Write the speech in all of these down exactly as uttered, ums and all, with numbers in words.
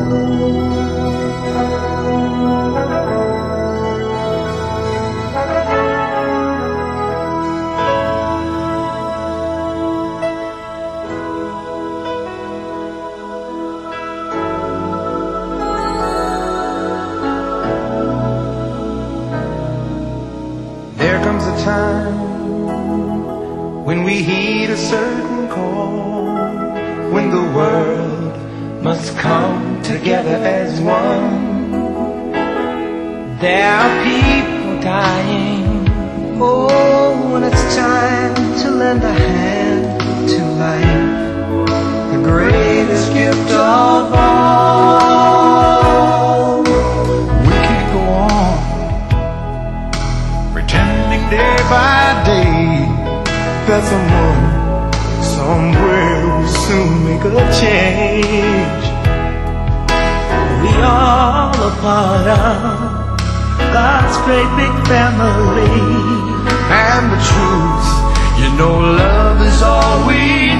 There comes a time when we heed a certain call, when the world must come together as one. There are people dying. Oh, when it's time to lend a hand to life, the greatest gift of all. We can't go on pretending day by day that someone somewhere will soon make a change. We all a part of God's great big family, and the truth, you know, love is all we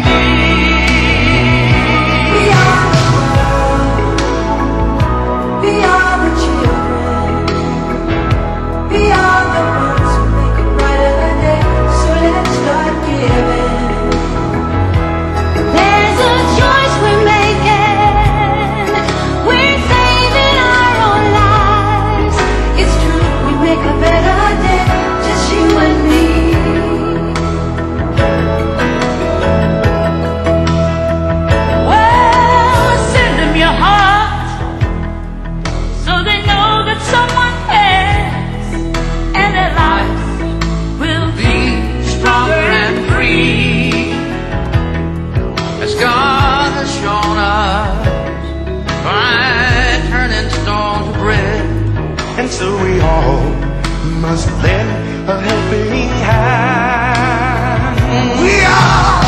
need. We are the world, we are the children, we are the ones who make a brighter day, so let's start giving. There's a choice we're making, we're saving our own lives. It's true, we make a better day, just you and me. Well, send them your heart, so they know that someone cares, and their lives will be Stronger and free, as God has shown us by turning stone to bread. And so we all must lend a helping hand. We are